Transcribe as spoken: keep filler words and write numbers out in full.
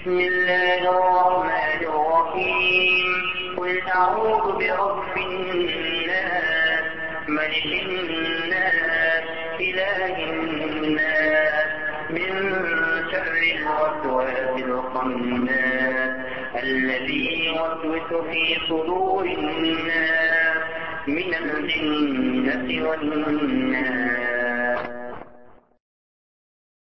بسم الله الرحمن الرحيم قل أعوذ برب الناس ملك الناس إله الناس من شر الوسواس الخناس الذي يوسوس في صدور الناس من الجنة والناس